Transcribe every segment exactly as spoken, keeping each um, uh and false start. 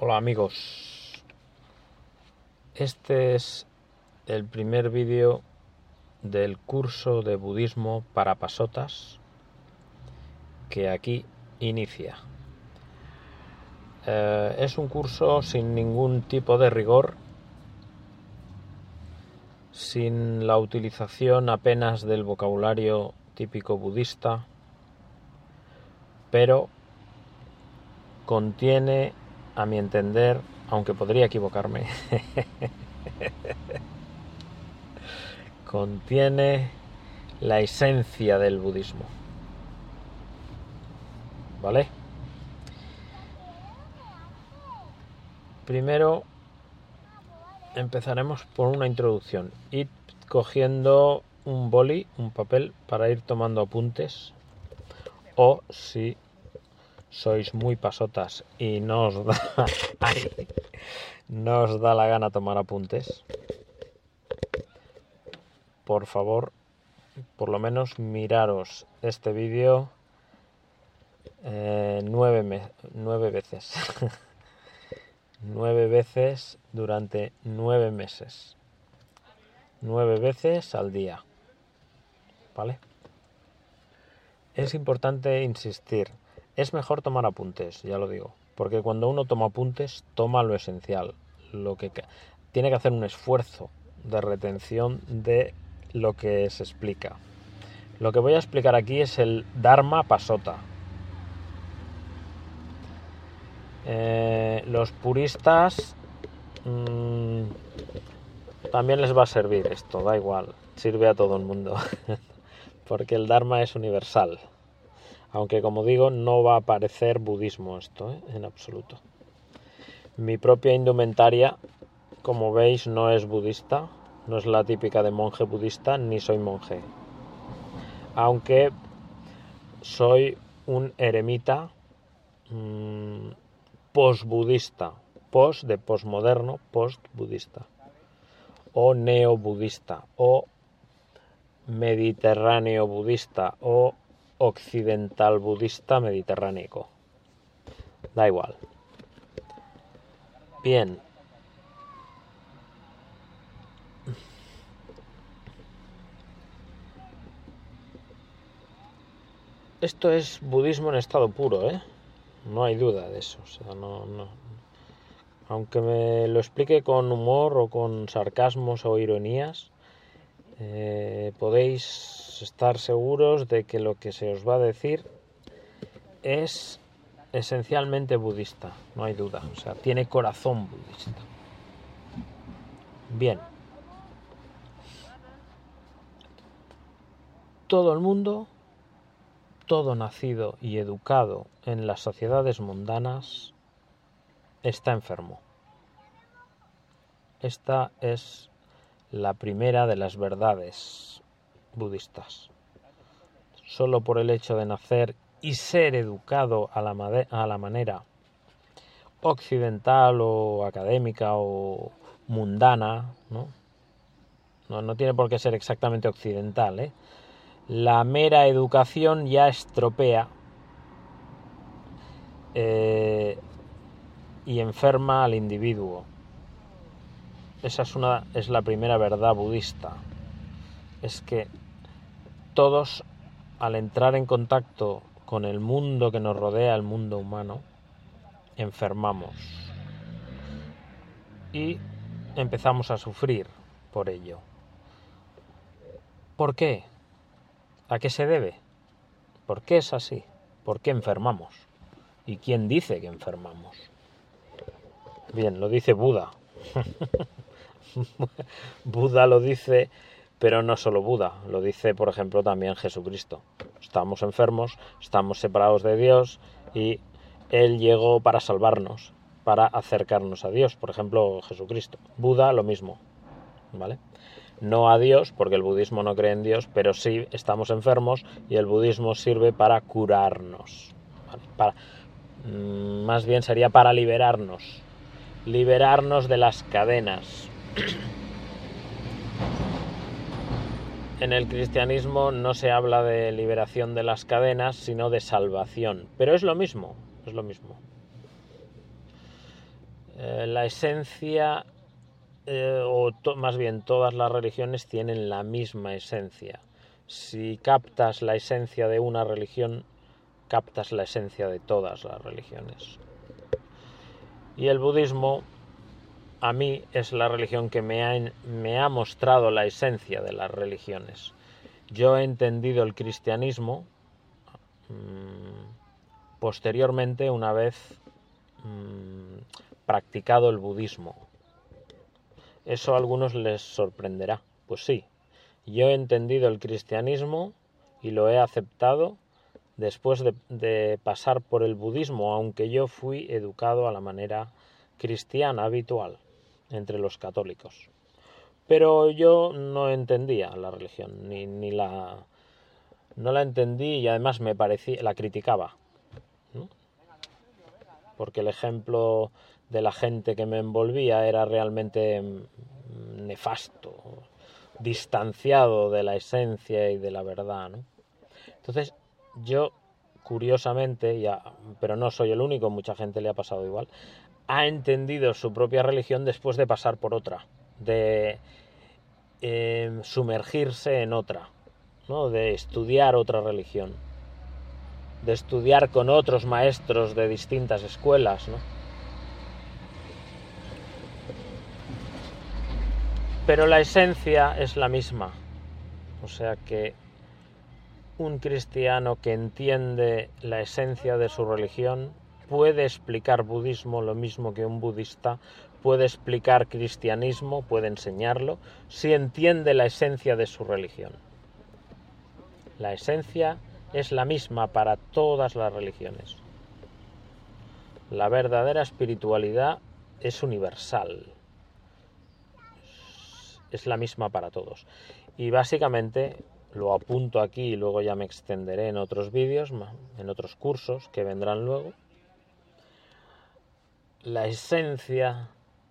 Hola amigos, este es el primer vídeo del curso de budismo para pasotas que aquí inicia. Eh, es un curso sin ningún tipo de rigor, sin la utilización apenas del vocabulario típico budista, pero contiene, a mi entender, aunque podría equivocarme, contiene la esencia del budismo. ¿Vale? Primero empezaremos por una introducción. Id cogiendo un boli, un papel, para ir tomando apuntes. O si sois muy pasotas y no os da, ay, no os da la gana tomar apuntes, por favor, por lo menos miraros este vídeo eh, nueve, me, nueve veces. nueve veces durante nueve meses. Nueve veces al día. ¿Vale? Es importante insistir. Es mejor tomar apuntes, ya lo digo. Porque cuando uno toma apuntes, toma lo esencial. Lo que tiene que hacer un esfuerzo de retención de lo que se explica. Lo que voy a explicar aquí es el Dharma Pasota. Eh, los puristas mmm, también les va a servir esto, da igual, sirve a todo el mundo, porque el Dharma es universal. Aunque, como digo, no va a parecer budismo esto, ¿eh? En absoluto. Mi propia indumentaria, como veis, no es budista, no es la típica de monje budista, ni soy monje. Aunque soy un eremita mmm, post-budista, post de postmoderno, post-budista, o neo-budista, o mediterráneo budista, o occidental budista mediterráneo. Da igual. Bien. Esto es budismo en estado puro, ¿eh? No hay duda de eso. O sea, no, no. Aunque me lo explique con humor o con sarcasmos o ironías, eh, podéis estar seguros de que lo que se os va a decir es esencialmente budista, no hay duda. O sea, tiene corazón budista. Bien. Todo el mundo, todo nacido y educado en las sociedades mundanas, está enfermo. Esta es la primera de las verdades budistas. Solo por el hecho de nacer y ser educado a la, made- a la manera occidental o académica o mundana, ¿no? No, no tiene por qué ser exactamente occidental, ¿eh? La mera educación ya estropea eh, y enferma al individuo. Esa es, una, es la primera verdad budista. Es que todos, al entrar en contacto con el mundo que nos rodea, el mundo humano, enfermamos. Y empezamos a sufrir por ello. ¿Por qué? ¿A qué se debe? ¿Por qué es así? ¿Por qué enfermamos? ¿Y quién dice que enfermamos? Bien, lo dice Buda. Buda lo dice, pero no solo Buda, lo dice, por ejemplo, también Jesucristo. Estamos enfermos, estamos separados de Dios y Él llegó para salvarnos, para acercarnos a Dios, por ejemplo, Jesucristo. Buda, lo mismo, ¿vale? No a Dios, porque el budismo no cree en Dios, pero sí estamos enfermos y el budismo sirve para curarnos, ¿vale? Para, mmm, más bien sería para liberarnos, liberarnos de las cadenas. En el cristianismo no se habla de liberación de las cadenas, sino de salvación, pero es lo mismo, es lo mismo. eh, la esencia, eh, o to- más bien todas las religiones tienen la misma esencia. Si captas la esencia de una religión, captas la esencia de todas las religiones. Y el budismo, a mí, es la religión que me ha, me ha mostrado la esencia de las religiones. Yo he entendido el cristianismo mmm, posteriormente, una vez mmm, practicado el budismo. Eso a algunos les sorprenderá. Pues sí, yo he entendido el cristianismo y lo he aceptado después de, de pasar por el budismo, aunque yo fui educado a la manera cristiana habitual entre los católicos. Pero yo no entendía la religión, ni, ni la... no la entendí y además me parecía, la criticaba, ¿no? Porque el ejemplo de la gente que me envolvía era realmente nefasto, distanciado de la esencia y de la verdad, ¿no? Entonces, yo, curiosamente, ya, pero no soy el único, mucha gente le ha pasado igual, ha entendido su propia religión después de pasar por otra, de eh, sumergirse en otra, ¿no? De estudiar otra religión, de estudiar con otros maestros de distintas escuelas, ¿no? Pero la esencia es la misma, o sea que un cristiano que entiende la esencia de su religión puede explicar budismo lo mismo que un budista puede explicar cristianismo, puede enseñarlo, si entiende la esencia de su religión. La esencia es la misma para todas las religiones. La verdadera espiritualidad es universal. Es la misma para todos. Y básicamente lo apunto aquí y luego ya me extenderé en otros vídeos, en otros cursos que vendrán luego. La esencia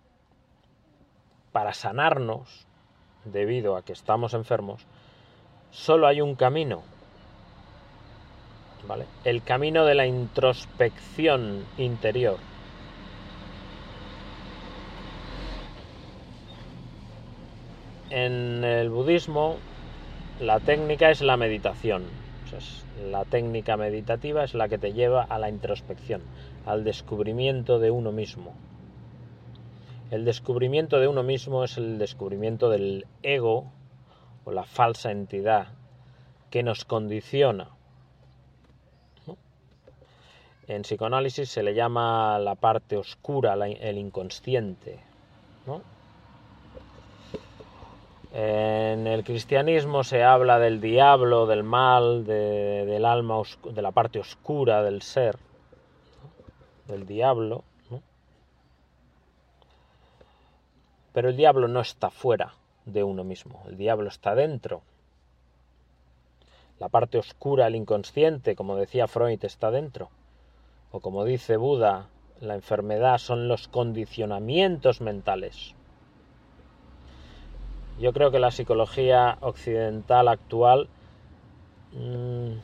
para sanarnos, debido a que estamos enfermos, solo hay un camino, ¿vale? El camino de la introspección interior. En el budismo, la técnica es la meditación. O sea, es la técnica meditativa es la que te lleva a la introspección, al descubrimiento de uno mismo. El descubrimiento de uno mismo es el descubrimiento del ego o la falsa entidad que nos condiciona, ¿no? En psicoanálisis se le llama la parte oscura, el inconsciente, ¿no? En el cristianismo se habla del diablo, del mal, de, del alma, de la parte oscura del ser, ¿no? Del diablo, ¿no? Pero el diablo no está fuera de uno mismo, el diablo está dentro. La parte oscura, el inconsciente, como decía Freud, está dentro. O como dice Buda, la enfermedad son los condicionamientos mentales. Yo creo que la psicología occidental actual mmm,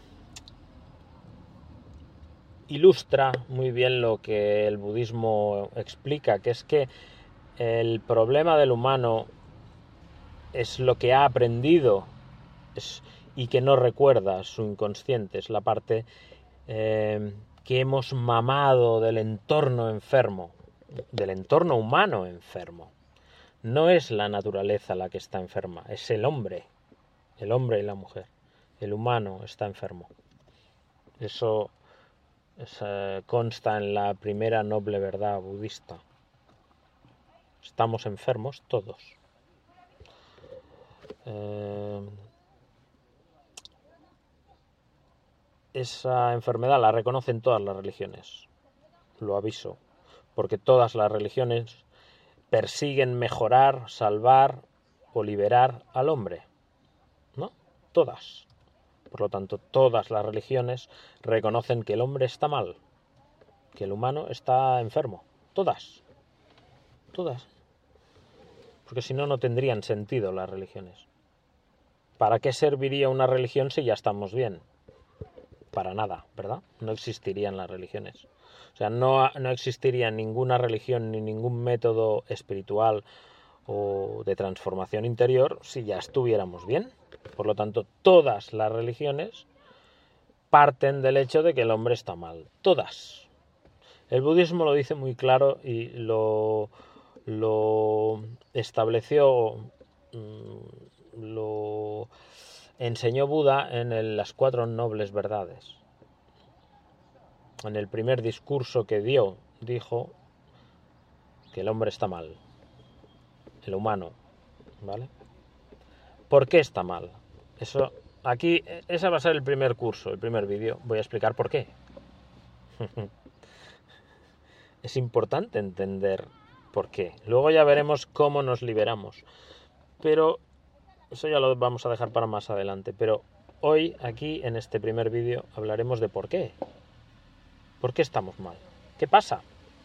ilustra muy bien lo que el budismo explica, que es que el problema del humano es lo que ha aprendido es, y que no recuerda su inconsciente, es la parte eh, que hemos mamado del entorno enfermo, del entorno humano enfermo. No es la naturaleza la que está enferma, es el hombre, el hombre y la mujer. El humano está enfermo. Eso es, eh, consta en la primera noble verdad budista. Estamos enfermos todos. Eh, esa enfermedad la reconocen todas las religiones. Lo aviso. Porque todas las religiones persiguen mejorar, salvar o liberar al hombre, ¿no? Todas. Por lo tanto, todas las religiones reconocen que el hombre está mal, que el humano está enfermo. Todas. Todas. Porque si no, no tendrían sentido las religiones. ¿Para qué serviría una religión si ya estamos bien? Para nada, ¿verdad? No existirían las religiones. O sea, no, no existiría ninguna religión ni ningún método espiritual o de transformación interior si ya estuviéramos bien. Por lo tanto, todas las religiones parten del hecho de que el hombre está mal. Todas. El budismo lo dice muy claro y lo, lo estableció, lo enseñó Buda en el, las cuatro nobles verdades. En el primer discurso que dio, dijo que el hombre está mal, el humano, ¿vale? ¿Por qué está mal? Eso, aquí, ese va a ser el primer curso, el primer vídeo. Voy a explicar por qué. Es importante entender por qué. Luego ya veremos cómo nos liberamos. Pero eso ya lo vamos a dejar para más adelante. Pero hoy, aquí, en este primer vídeo, hablaremos de por qué. ¿Por qué estamos mal? ¿Qué pasa?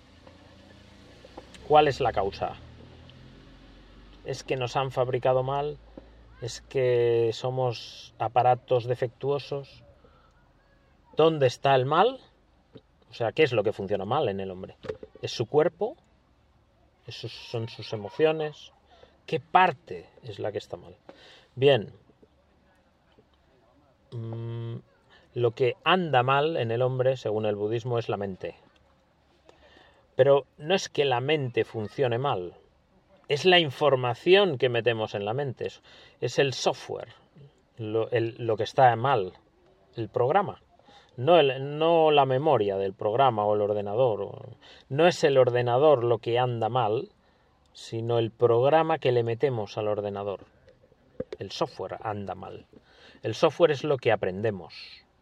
¿Cuál es la causa? ¿Es que nos han fabricado mal? ¿Es que somos aparatos defectuosos? ¿Dónde está el mal? O sea, ¿qué es lo que funciona mal en el hombre? ¿Es su cuerpo? ¿Esos son sus emociones? ¿Qué parte es la que está mal? Bien, mmm, lo que anda mal en el hombre, según el budismo, es la mente. Pero no es que la mente funcione mal, es la información que metemos en la mente, es el software, lo, el, lo que está mal, el programa. No, el, no la memoria del programa o el ordenador. No es el ordenador lo que anda mal, sino el programa que le metemos al ordenador. El software anda mal. El software es lo que aprendemos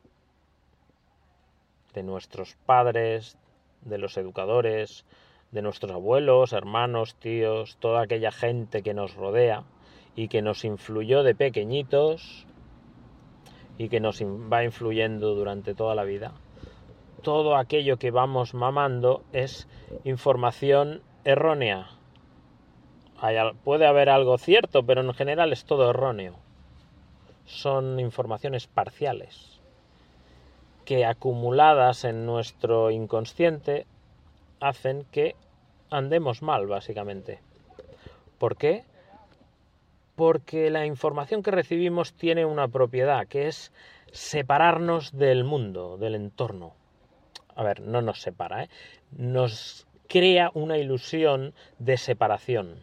de nuestros padres, de los educadores, de nuestros abuelos, hermanos, tíos, toda aquella gente que nos rodea y que nos influyó de pequeñitos y que nos va influyendo durante toda la vida. Todo aquello que vamos mamando es información errónea. Hay, puede haber algo cierto, pero en general es todo erróneo. Son informaciones parciales que, acumuladas en nuestro inconsciente, hacen que andemos mal, básicamente. ¿Por qué? Porque la información que recibimos tiene una propiedad, que es separarnos del mundo, del entorno. A ver, no nos separa, ¿eh? Nos crea una ilusión de separación.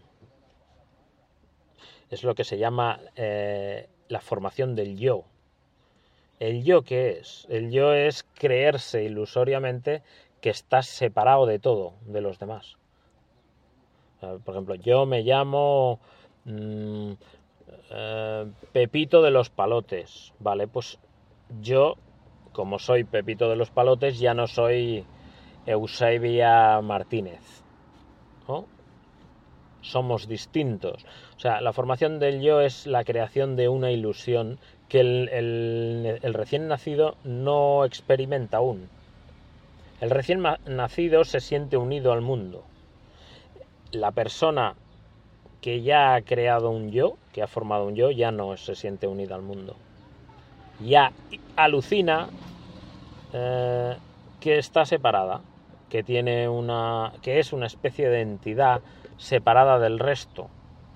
Es lo que se llama eh, la formación del yo. ¿El yo qué es? El yo es creerse ilusoriamente que estás separado de todo, de los demás. Por ejemplo, yo me llamo mmm, eh, Pepito de los Palotes, ¿vale? Pues yo, como soy Pepito de los Palotes, ya no soy Eusebia Martínez, ¿no? Somos distintos. O sea, la formación del yo es la creación de una ilusión que el, el, el recién nacido no experimenta aún. El recién nacido se siente unido al mundo. La persona que ya ha creado un yo, que ha formado un yo, ya no se siente unida al mundo. Ya alucina eh, que está separada, que tiene una, que es una especie de entidad separada del resto.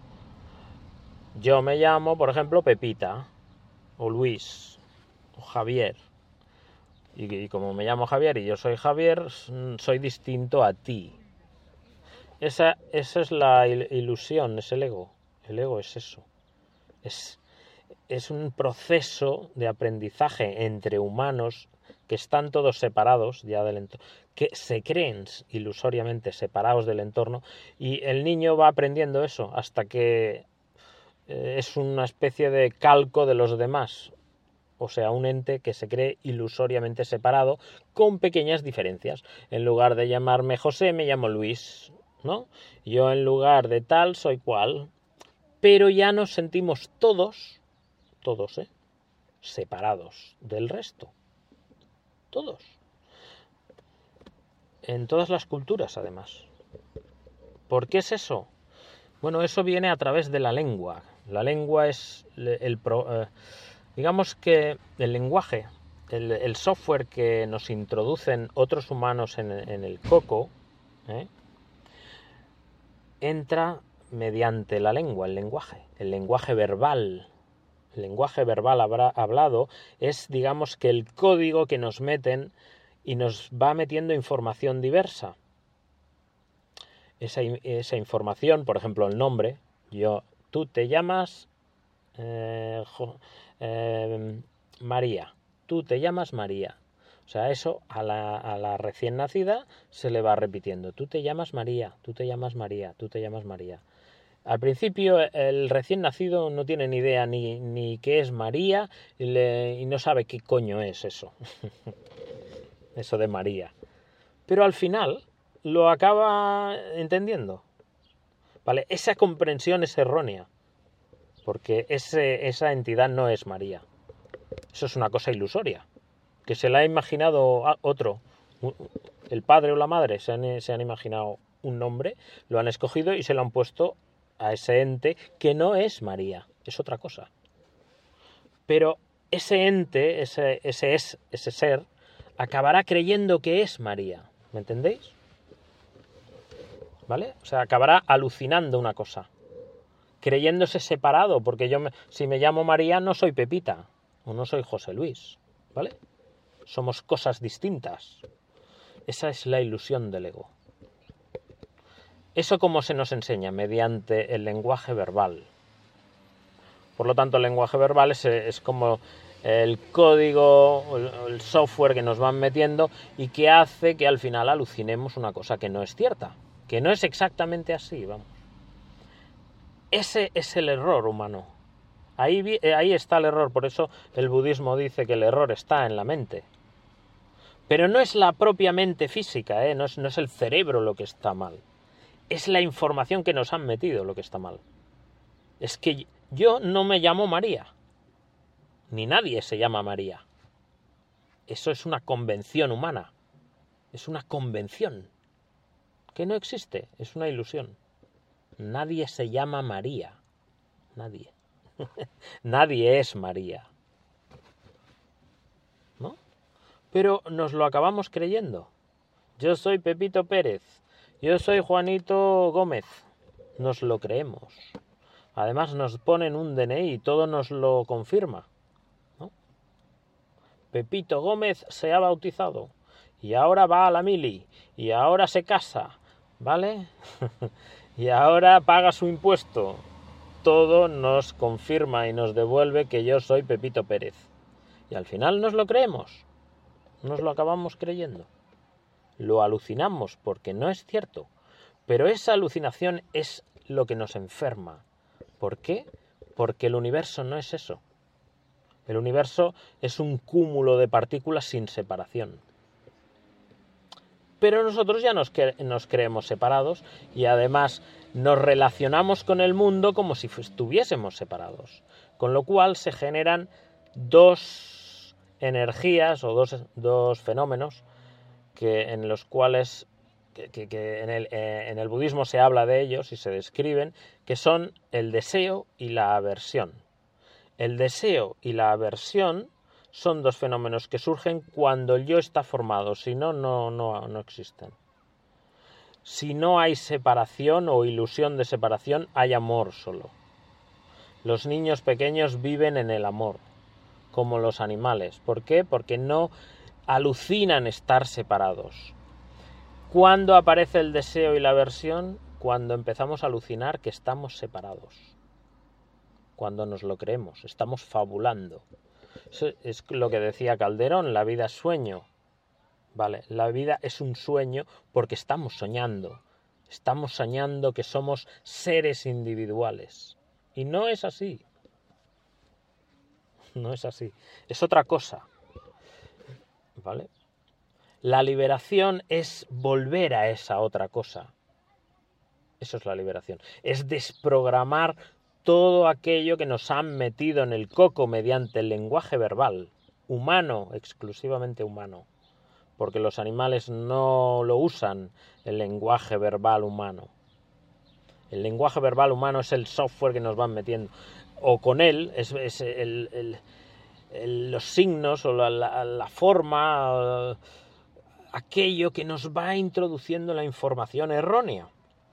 Yo me llamo, por ejemplo, Pepita, o Luis, o Javier. Y, y como me llamo Javier y yo soy Javier, soy distinto a ti. Esa, esa es la ilusión, es el ego. El ego es eso. Es, es un proceso de aprendizaje entre humanos que están todos separados ya del entorno, que se creen ilusoriamente separados del entorno, y el niño va aprendiendo eso hasta que eh, es una especie de calco de los demás. O sea, un ente que se cree ilusoriamente separado con pequeñas diferencias. En lugar de llamarme José, me llamo Luis, ¿no? Yo en lugar de tal soy cual. Pero ya nos sentimos todos, todos, ¿eh? separados del resto. Todos. En todas las culturas, además. ¿Por qué es eso? Bueno, eso viene a través de la lengua. La lengua es el... el eh, digamos que el lenguaje el, el software que nos introducen otros humanos en, en el coco, ¿eh? entra mediante la lengua, el lenguaje, el lenguaje verbal. El lenguaje verbal hablado es, digamos, que el código que nos meten y nos va metiendo información diversa. Esa, esa información, por ejemplo, el nombre, yo, tú te llamas eh, eh, María, tú te llamas María. O sea, eso a la, a la recién nacida se le va repitiendo, tú te llamas María, tú te llamas María, tú te llamas María. Al principio el recién nacido no tiene ni idea ni, ni qué es María y, le, y no sabe qué coño es eso, eso de María. Pero al final lo acaba entendiendo. ¿Vale? Esa comprensión es errónea, porque ese, esa entidad no es María. Eso es una cosa ilusoria, que se la ha imaginado otro. El padre o la madre se han, se han imaginado un nombre, lo han escogido y se lo han puesto a ese ente que no es María, es otra cosa. Pero ese ente, ese, ese es, ese ser, acabará creyendo que es María. ¿Me entendéis? ¿Vale? O sea, acabará alucinando una cosa, creyéndose separado, porque yo, me, si me llamo María, no soy Pepita, o no soy José Luis, ¿vale? Somos cosas distintas. Esa es la ilusión del ego. ¿Eso cómo se nos enseña? Mediante el lenguaje verbal. Por lo tanto, el lenguaje verbal es, es como el código, el, el software que nos van metiendo y que hace que al final alucinemos una cosa que no es cierta, que no es exactamente así, vamos. Ese es el error humano. Ahí, ahí está el error, por eso el budismo dice que el error está en la mente. Pero no es la propia mente física, ¿eh? no, es, no es el cerebro lo que está mal. Es la información que nos han metido lo que está mal. Es que yo no me llamo María. Ni nadie se llama María. Eso es una convención humana. Es una convención que no existe. Es una ilusión. Nadie se llama María. Nadie. Nadie es María. ¿No? Pero nos lo acabamos creyendo. Yo soy Pepito Pérez. Yo soy Juanito Gómez. Nos lo creemos. Además nos ponen un D N I y todo nos lo confirma, ¿no? Pepito Gómez se ha bautizado y ahora va a la mili y ahora se casa, ¿vale? Y ahora paga su impuesto. Todo nos confirma y nos devuelve que yo soy Pepito Pérez. Y al final nos lo creemos. Nos lo acabamos creyendo. Lo alucinamos porque no es cierto. Pero esa alucinación es lo que nos enferma. ¿Por qué? Porque el universo no es eso. El universo es un cúmulo de partículas sin separación. Pero nosotros ya nos, cre- nos creemos separados y además nos relacionamos con el mundo como si estuviésemos separados. Con lo cual se generan dos energías o dos, dos fenómenos que, en los cuales que, que, que en, el, eh, en el budismo se habla de ellos y se describen, que son el deseo y la aversión. El deseo y la aversión son dos fenómenos que surgen cuando el yo está formado, si no, no, no, no existen. Si no hay separación o ilusión de separación, hay amor solo. Los niños pequeños viven en el amor, como los animales. ¿Por qué? Porque no alucinan estar separados. ¿Cuándo aparece el deseo y la aversión? Cuando empezamos a alucinar que estamos separados. Cuando nos lo creemos, estamos fabulando. Eso es lo que decía Calderón, la vida es sueño. Vale, la vida es un sueño porque estamos soñando. Estamos soñando que somos seres individuales. Y no es así. No es así. Es otra cosa. ¿Vale? La liberación es volver a esa otra cosa. Eso es la liberación. Es desprogramar todo aquello que nos han metido en el coco mediante el lenguaje verbal. Humano, exclusivamente humano. Porque los animales no lo usan, el lenguaje verbal humano. El lenguaje verbal humano es el software que nos van metiendo. O con él, es, es el, el, los signos o la, la, la forma, aquello que nos va introduciendo la información errónea.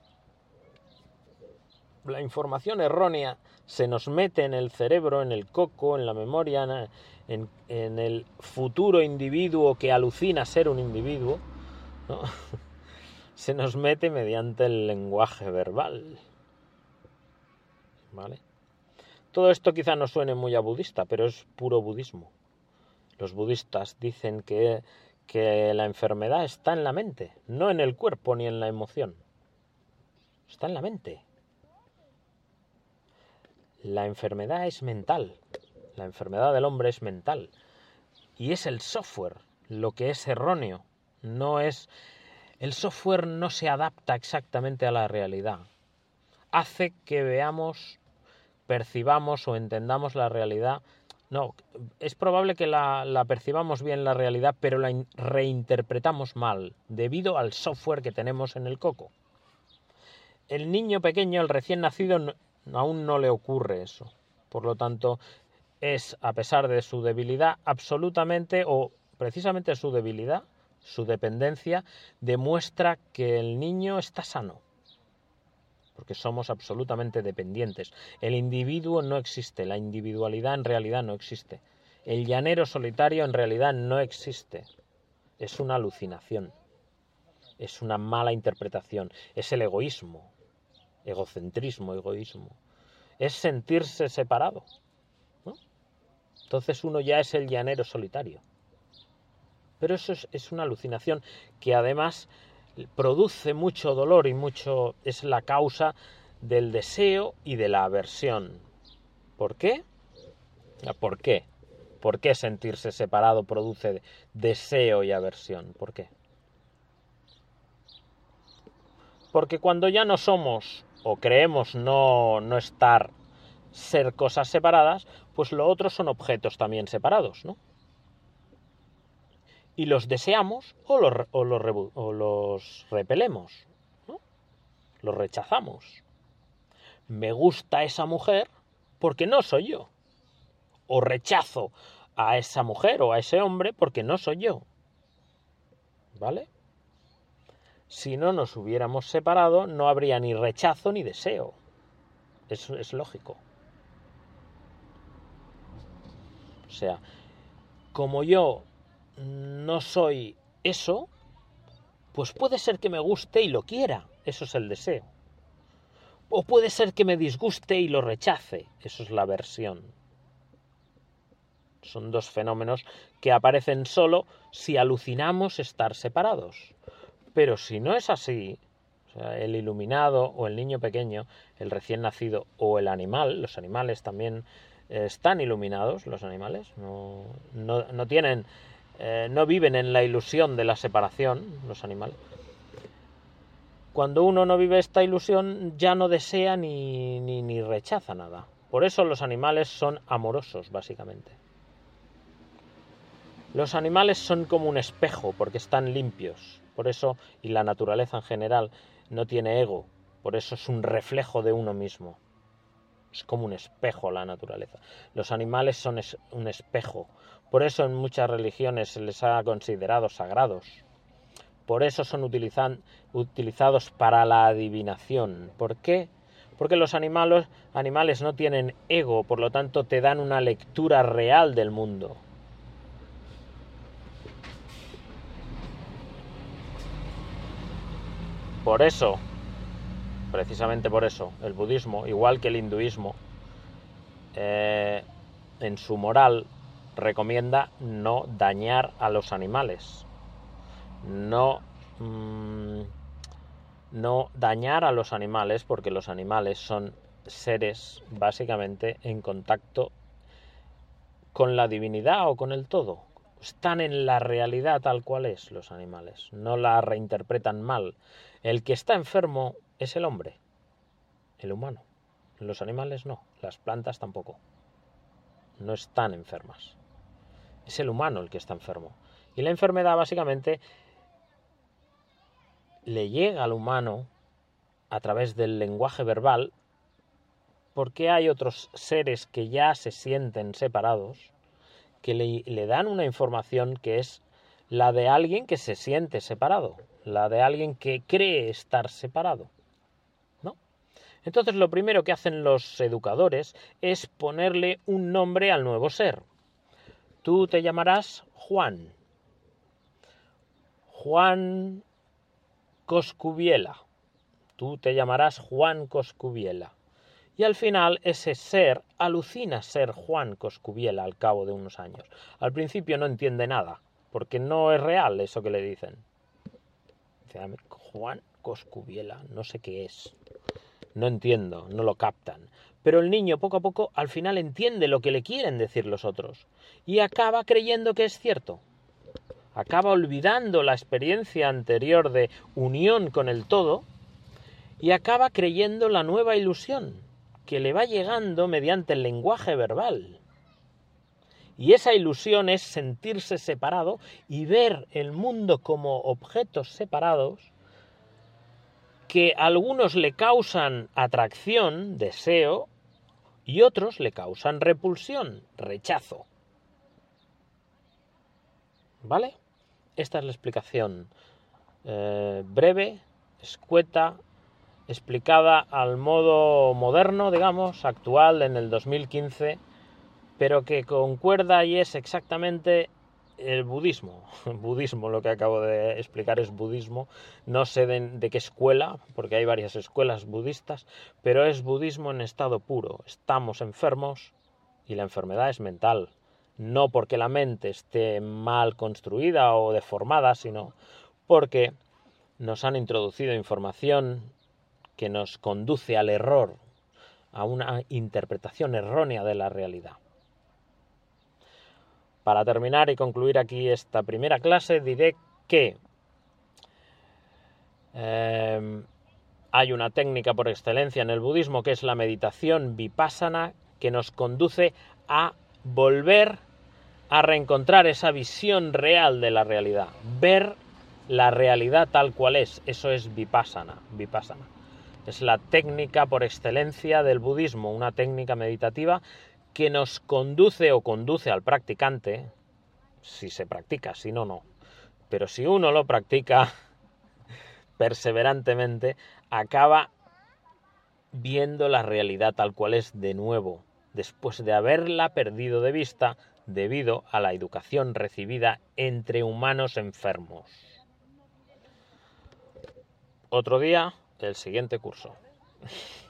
La información errónea se nos mete en el cerebro, en el coco, en la memoria, en, en el futuro individuo que alucina ser un individuo, ¿no? Se nos mete mediante el lenguaje verbal. ¿Vale? Todo esto quizá no suene muy a budista, pero es puro budismo. Los budistas dicen que, que la enfermedad está en la mente, no en el cuerpo ni en la emoción. Está en la mente. La enfermedad es mental. La enfermedad del hombre es mental. Y es el software lo que es erróneo. No es... El software no se adapta exactamente a la realidad. Hace que veamos, percibamos o entendamos la realidad. No, es probable que la, la percibamos bien la realidad, pero la in- reinterpretamos mal, debido al software que tenemos en el coco. El niño pequeño, el recién nacido, no, aún no le ocurre eso. Por lo tanto, es, a pesar de su debilidad, absolutamente, o precisamente su debilidad, su dependencia, demuestra que el niño está sano. Porque somos absolutamente dependientes. El individuo no existe, la individualidad en realidad no existe. El llanero solitario en realidad no existe. Es una alucinación. Es una mala interpretación. Es el egoísmo. Egocentrismo, egoísmo. Es sentirse separado, ¿no? Entonces uno ya es el llanero solitario. Pero eso es, es una alucinación que además produce mucho dolor y mucho... es la causa del deseo y de la aversión. ¿Por qué? ¿Por qué? ¿Por qué sentirse separado produce deseo y aversión? ¿Por qué? Porque cuando ya no somos o creemos no, no estar, ser cosas separadas, pues lo otro son objetos también separados, ¿no? Y los deseamos o los, o los, o los repelemos, ¿no? Los rechazamos. Me gusta esa mujer porque no soy yo. O rechazo a esa mujer o a ese hombre porque no soy yo. ¿Vale? Si no nos hubiéramos separado, no habría ni rechazo ni deseo. Eso es lógico. O sea, como yo no soy eso, pues puede ser que me guste y lo quiera. Eso es el deseo. O puede ser que me disguste y lo rechace. Eso es la aversión. Son dos fenómenos que aparecen solo si alucinamos estar separados. Pero si no es así, o sea, el iluminado o el niño pequeño, el recién nacido o el animal, los animales también eh, están iluminados, los animales, no, no, no tienen, eh, no viven en la ilusión de la separación, los animales. Cuando uno no vive esta ilusión, ya no desea ni, ni, ni rechaza nada. Por eso los animales son amorosos, básicamente. Los animales son como un espejo, porque están limpios. Por eso, y la naturaleza en general, no tiene ego. Por eso es un reflejo de uno mismo. Es como un espejo la naturaleza. Los animales son es, un espejo. Por eso en muchas religiones se les ha considerado sagrados. Por eso son utilizan, utilizados para la adivinación. ¿Por qué? Porque los animales, animales no tienen ego, por lo tanto te dan una lectura real del mundo. Por eso, precisamente por eso, el budismo, igual que el hinduismo, eh, en su moral recomienda no dañar a los animales, no, mmm, no dañar a los animales, porque los animales son seres básicamente en contacto con la divinidad o con el todo. Están en la realidad tal cual es los animales, no la reinterpretan mal. El que está enfermo es el hombre, el humano. Los animales no, las plantas tampoco. No están enfermas. Es el humano el que está enfermo. Y la enfermedad básicamente le llega al humano a través del lenguaje verbal, porque hay otros seres que ya se sienten separados, que le, le dan una información que es la de alguien que se siente separado, la de alguien que cree estar separado, ¿no? Entonces lo primero que hacen los educadores es ponerle un nombre al nuevo ser. Tú te llamarás Juan. Juan Coscubiela. Tú te llamarás Juan Coscubiela. Y al final ese ser alucina ser Juan Coscubiela al cabo de unos años. Al principio no entiende nada, porque no es real eso que le dicen. Juan Coscubiela, no sé qué es. No entiendo, no lo captan. Pero el niño poco a poco al final entiende lo que le quieren decir los otros. Y acaba creyendo que es cierto. Acaba olvidando la experiencia anterior de unión con el todo y acaba creyendo la nueva ilusión que le va llegando mediante el lenguaje verbal. Y esa ilusión es sentirse separado y ver el mundo como objetos separados que a algunos le causan atracción, deseo, y otros le causan repulsión, rechazo. ¿Vale? Esta es la explicación eh, breve, escueta, explicada al modo moderno, digamos, actual, en el dos mil quince, pero que concuerda y es exactamente el budismo. Budismo, lo que acabo de explicar es budismo. No sé de, de qué escuela, porque hay varias escuelas budistas, pero es budismo en estado puro. Estamos enfermos y la enfermedad es mental. No porque la mente esté mal construida o deformada, sino porque nos han introducido información que nos conduce al error, a una interpretación errónea de la realidad. Para terminar y concluir aquí esta primera clase, diré que eh, hay una técnica por excelencia en el budismo que es la meditación vipassana, que nos conduce a volver a reencontrar esa visión real de la realidad, ver la realidad tal cual es. Eso es vipassana, vipassana. Es la técnica por excelencia del budismo, una técnica meditativa que nos conduce o conduce al practicante, si se practica, si no, no. Pero si uno lo practica perseverantemente, acaba viendo la realidad tal cual es de nuevo, después de haberla perdido de vista debido a la educación recibida entre humanos enfermos. Otro día, el siguiente curso.